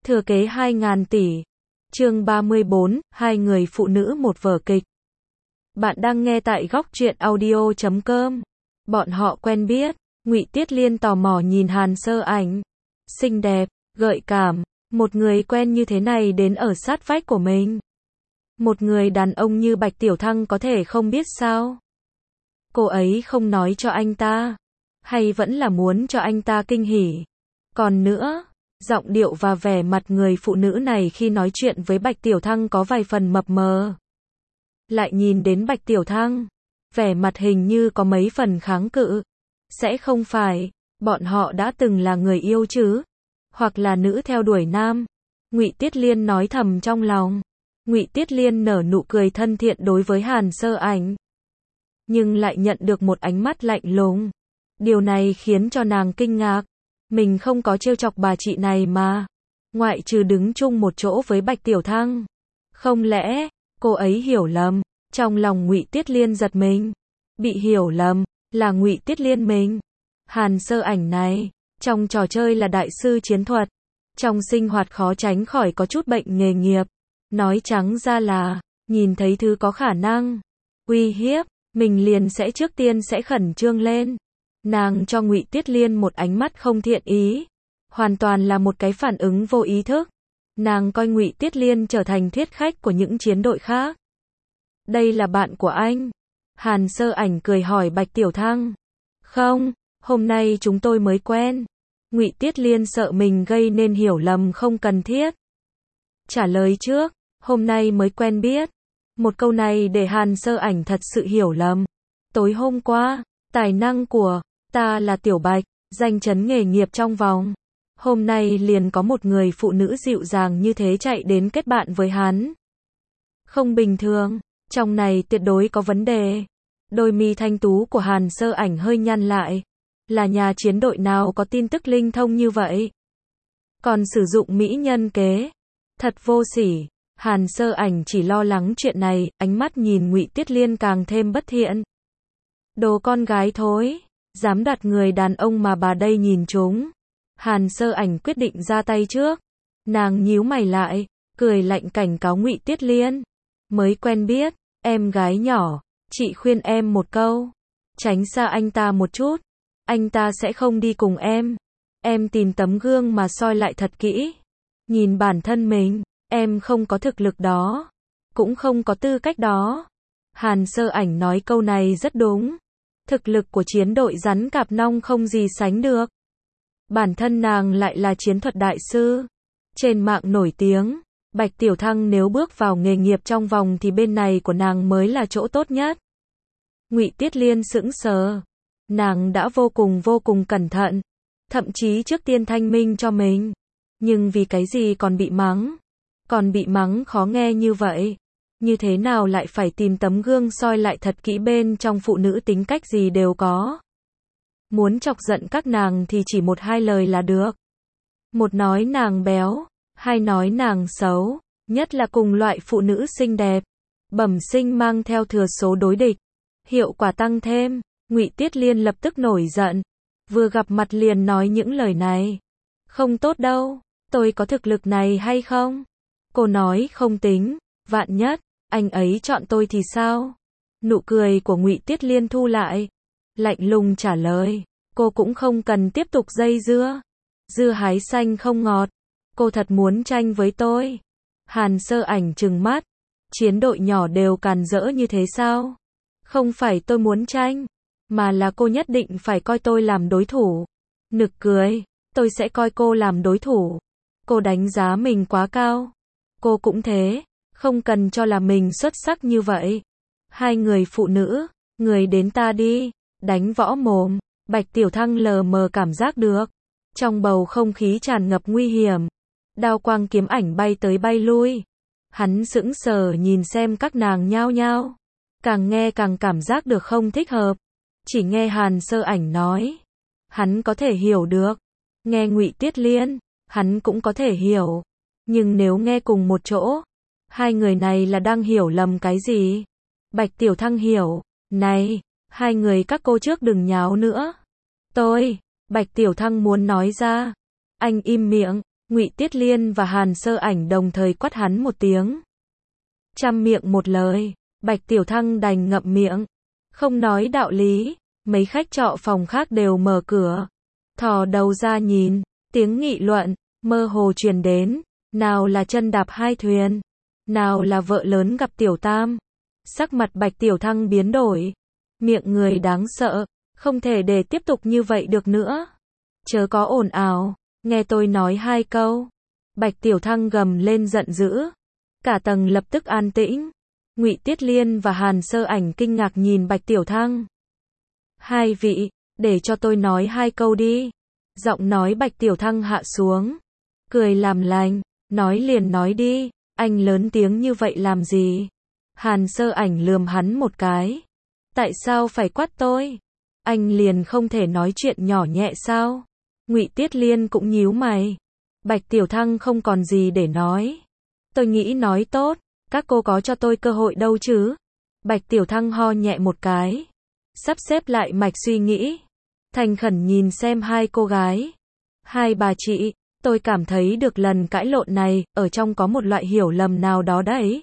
Thừa kế 2.000 tỷ. Chương 34, hai người phụ nữ một vở kịch. Bạn đang nghe tại góc truyện audio.com. Bọn họ quen biết. Ngụy Tiết Liên tò mò nhìn Hàn Sơ Ảnh. Xinh đẹp, gợi cảm, một người quen như thế này đến ở sát vách của mình. Một người đàn ông như Bạch Tiểu Thăng có thể không biết sao? Cô ấy không nói cho anh ta, hay vẫn là muốn cho anh ta kinh hỉ? Còn nữa, giọng điệu và vẻ mặt người phụ nữ này khi nói chuyện với Bạch Tiểu Thăng có vài phần mập mờ. Lại nhìn đến Bạch Tiểu Thăng, vẻ mặt hình như có mấy phần kháng cự. Sẽ không phải, bọn họ đã từng là người yêu chứ? Hoặc là nữ theo đuổi nam? Ngụy Tiết Liên nói thầm trong lòng. Ngụy Tiết Liên nở nụ cười thân thiện đối với Hàn Sơ Ảnh. Nhưng lại nhận được một ánh mắt lạnh lùng. Điều này khiến cho nàng kinh ngạc. Mình không có trêu chọc bà chị này mà. Ngoại trừ đứng chung một chỗ với Bạch Tiểu Thăng. Không lẽ, cô ấy hiểu lầm? Trong lòng Ngụy Tiết Liên giật mình. Bị hiểu lầm, là Ngụy Tiết Liên mình. Hàn Sơ Ảnh này, trong trò chơi là đại sư chiến thuật. Trong sinh hoạt khó tránh khỏi có chút bệnh nghề nghiệp. Nói trắng ra là, nhìn thấy thứ có khả năng uy hiếp, mình liền sẽ trước tiên sẽ khẩn trương lên. Nàng cho Ngụy Tiết Liên một ánh mắt không thiện ý. Hoàn toàn là một cái phản ứng vô ý thức. Nàng coi Ngụy Tiết Liên trở thành thiết khách của những chiến đội khác. Đây là bạn của anh? Hàn Sơ Ảnh cười hỏi Bạch Tiểu Thăng. Không, hôm nay chúng tôi mới quen. Ngụy Tiết Liên sợ mình gây nên hiểu lầm không cần thiết. Trả lời trước, hôm nay mới quen biết. Một câu này để Hàn Sơ Ảnh thật sự hiểu lầm. Tối hôm qua, tài năng của ta là Tiểu Bạch, danh chấn nghề nghiệp trong vòng. Hôm nay liền có một người phụ nữ dịu dàng như thế chạy đến kết bạn với hắn. Không bình thường, trong này tuyệt đối có vấn đề. Đôi mi thanh tú của Hàn Sơ Ảnh hơi nhăn lại. Là nhà chiến đội nào có tin tức linh thông như vậy? Còn sử dụng mỹ nhân kế. Thật vô sỉ. Hàn Sơ Ảnh chỉ lo lắng chuyện này, ánh mắt nhìn Ngụy Tiết Liên càng thêm bất thiện. Đồ con gái thối, dám đoạt người đàn ông mà bà đây nhìn chúng. Hàn Sơ Ảnh quyết định ra tay trước. Nàng nhíu mày lại, cười lạnh cảnh cáo Ngụy Tiết Liên. Mới quen biết, em gái nhỏ, chị khuyên em một câu. Tránh xa anh ta một chút. Anh ta sẽ không đi cùng em. Em tìm tấm gương mà soi lại thật kỹ. Nhìn bản thân mình, em không có thực lực đó. Cũng không có tư cách đó. Hàn Sơ Ảnh nói câu này rất đúng. Thực lực của chiến đội rắn cạp nong không gì sánh được. Bản thân nàng lại là chiến thuật đại sư. Trên mạng nổi tiếng, Bạch Tiểu Thăng nếu bước vào nghề nghiệp trong vòng thì bên này của nàng mới là chỗ tốt nhất. Ngụy Tiết Liên sững sờ. Nàng đã vô cùng cẩn thận. Thậm chí trước tiên thanh minh cho mình. Nhưng vì cái gì còn bị mắng? Còn bị mắng khó nghe như vậy. Như thế nào lại phải tìm tấm gương soi lại thật kỹ, bên trong phụ nữ tính cách gì đều có. Muốn chọc giận các nàng thì chỉ một hai lời là được. Một nói nàng béo, hai nói nàng xấu, nhất là cùng loại phụ nữ xinh đẹp, bẩm sinh mang theo thừa số đối địch. Hiệu quả tăng thêm, Ngụy Tiết Liên lập tức nổi giận. Vừa gặp mặt liền nói những lời này. Không tốt đâu, tôi có thực lực này hay không? Cô nói không tính, vạn nhất anh ấy chọn tôi thì sao? Nụ cười của Ngụy Tiết Liên thu lại, lạnh lùng trả lời, cô cũng không cần tiếp tục dây dưa. Dưa hái xanh không ngọt, cô thật muốn tranh với tôi? Hàn Sơ Ảnh trừng mắt, chiến đội nhỏ đều càn rỡ như thế sao? Không phải tôi muốn tranh, mà là cô nhất định phải coi tôi làm đối thủ. Nực cười, tôi sẽ coi cô làm đối thủ. Cô đánh giá mình quá cao. Cô cũng thế, không cần cho là mình xuất sắc như vậy. Hai người phụ nữ, người đến ta đi, đánh võ mồm. Bạch Tiểu Thăng lờ mờ cảm giác được. Trong bầu không khí tràn ngập nguy hiểm. Đao quang kiếm ảnh bay tới bay lui. Hắn sững sờ nhìn xem các nàng nhao nhao. Càng nghe càng cảm giác được không thích hợp. Chỉ nghe Hàn Sơ Ảnh nói, hắn có thể hiểu được. Nghe Ngụy Tiết Liên, hắn cũng có thể hiểu. Nhưng nếu nghe cùng một chỗ, hai người này là đang hiểu lầm cái gì? Bạch Tiểu Thăng hiểu. Này, hai người các cô trước đừng nháo nữa. Bạch Tiểu Thăng muốn nói ra. Anh im miệng. Ngụy Tiết Liên và Hàn Sơ Ảnh đồng thời quát hắn một tiếng. Trăm miệng một lời, Bạch Tiểu Thăng đành ngậm miệng, không nói đạo lý. Mấy khách trọ phòng khác đều mở cửa, thò đầu ra nhìn, tiếng nghị luận mơ hồ truyền đến, nào là chân đạp hai thuyền, nào là vợ lớn gặp Tiểu Tam. Sắc mặt Bạch Tiểu Thăng biến đổi, miệng người đáng sợ, không thể để tiếp tục như vậy được nữa. Chớ có ồn ào, nghe tôi nói hai câu. Bạch Tiểu Thăng gầm lên giận dữ, cả tầng lập tức an tĩnh. Ngụy Tiết Liên và Hàn Sơ Ảnh kinh ngạc nhìn Bạch Tiểu Thăng. Hai vị, để cho tôi nói hai câu đi. Giọng nói Bạch Tiểu Thăng hạ xuống, cười làm lành, nói liền nói đi, anh lớn tiếng như vậy làm gì? Hàn Sơ Ảnh lườm hắn một cái. Tại sao phải quát tôi? Anh liền không thể nói chuyện nhỏ nhẹ sao? Ngụy Tiết Liên cũng nhíu mày. Bạch Tiểu Thăng không còn gì để nói. Tôi nghĩ nói tốt, các cô có cho tôi cơ hội đâu chứ? Bạch Tiểu Thăng ho nhẹ một cái, sắp xếp lại mạch suy nghĩ, thành khẩn nhìn xem hai cô gái. Hai bà chị, tôi cảm thấy được lần cãi lộn này, ở trong có một loại hiểu lầm nào đó đấy.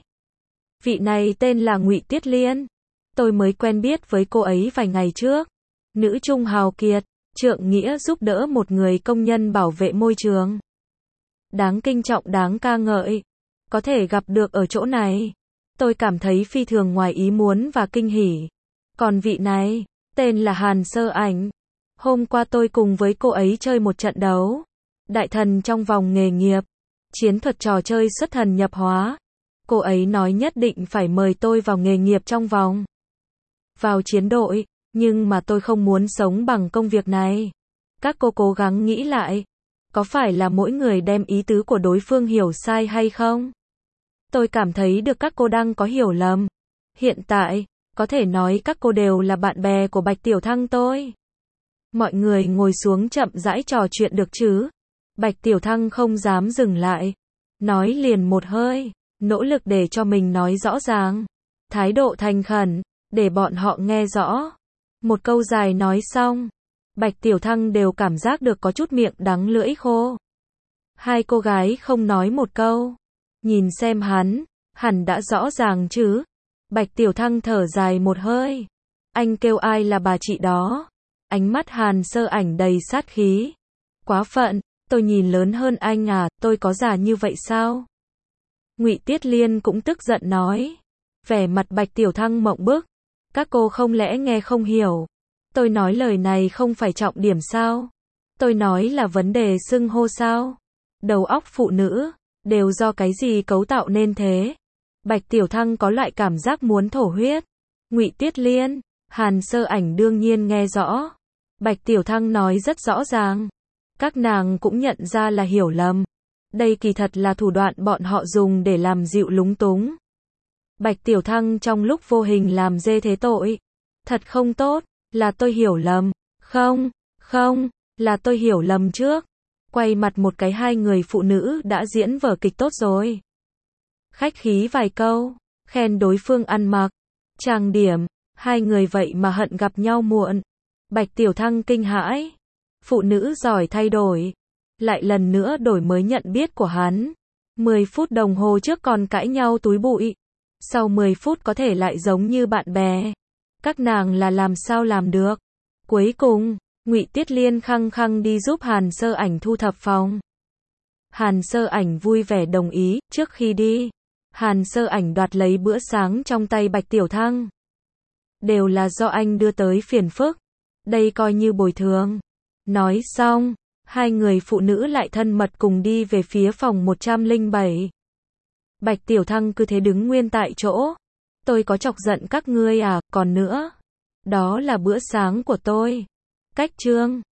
Vị này tên là Ngụy Tiết Liên. Tôi mới quen biết với cô ấy vài ngày trước. Nữ trung hào kiệt, trượng nghĩa giúp đỡ một người công nhân bảo vệ môi trường. Đáng kinh trọng đáng ca ngợi. Có thể gặp được ở chỗ này, tôi cảm thấy phi thường ngoài ý muốn và kinh hỉ. Còn vị này, tên là Hàn Sơ Ảnh. Hôm qua tôi cùng với cô ấy chơi một trận đấu. Đại thần trong vòng nghề nghiệp. Chiến thuật trò chơi xuất thần nhập hóa. Cô ấy nói nhất định phải mời tôi vào nghề nghiệp trong vòng. Vào chiến đội, nhưng mà tôi không muốn sống bằng công việc này. Các cô cố gắng nghĩ lại. Có phải là mỗi người đem ý tứ của đối phương hiểu sai hay không? Tôi cảm thấy được các cô đang có hiểu lầm. Hiện tại, có thể nói các cô đều là bạn bè của Bạch Tiểu Thăng tôi. Mọi người ngồi xuống chậm rãi trò chuyện được chứ? Bạch Tiểu Thăng không dám dừng lại. Nói liền một hơi, nỗ lực để cho mình nói rõ ràng. Thái độ thành khẩn, để bọn họ nghe rõ. Một câu dài nói xong, Bạch Tiểu Thăng đều cảm giác được có chút miệng đắng lưỡi khô. Hai cô gái không nói một câu. Nhìn xem hắn, hẳn đã rõ ràng chứ. Bạch Tiểu Thăng thở dài một hơi. Anh kêu ai là bà chị đó? Ánh mắt Hàn Sơ Ảnh đầy sát khí. Quá phận, tôi nhìn lớn hơn anh à, tôi có già như vậy sao? Ngụy Tiết Liên cũng tức giận nói. Vẻ mặt Bạch Tiểu Thăng mộng bức. Các cô không lẽ nghe không hiểu? Tôi nói lời này không phải trọng điểm sao? Tôi nói là vấn đề xưng hô sao? Đầu óc phụ nữ, đều do cái gì cấu tạo nên thế? Bạch Tiểu Thăng có loại cảm giác muốn thổ huyết. Ngụy Tiết Liên, Hàn Sơ Ảnh đương nhiên nghe rõ. Bạch Tiểu Thăng nói rất rõ ràng. Các nàng cũng nhận ra là hiểu lầm. Đây kỳ thật là thủ đoạn bọn họ dùng để làm dịu lúng túng. Bạch Tiểu Thăng trong lúc vô hình làm dê thế tội. Thật không tốt, là tôi hiểu lầm. Không, là tôi hiểu lầm trước. Quay mặt một cái hai người phụ nữ đã diễn vở kịch tốt rồi. Khách khí vài câu, khen đối phương ăn mặc, trang điểm, hai người vậy mà hận gặp nhau muộn. Bạch Tiểu Thăng kinh hãi. Phụ nữ giỏi thay đổi. Lại lần nữa đổi mới nhận biết của hắn. 10 phút đồng hồ trước còn cãi nhau túi bụi. Sau 10 phút có thể lại giống như bạn bè. Các nàng là làm sao làm được. Cuối cùng, Ngụy Tiết Liên khăng khăng đi giúp Hàn Sơ Ảnh thu thập phòng. Hàn Sơ Ảnh vui vẻ đồng ý. Trước khi đi, Hàn Sơ Ảnh đoạt lấy bữa sáng trong tay Bạch Tiểu Thăng. Đều là do anh đưa tới phiền phức. Đây coi như bồi thường. Nói xong, hai người phụ nữ lại thân mật cùng đi về phía phòng 107. Bạch Tiểu Thăng cứ thế đứng nguyên tại chỗ. Tôi có chọc giận các ngươi à, còn nữa. Đó là bữa sáng của tôi. Cách chương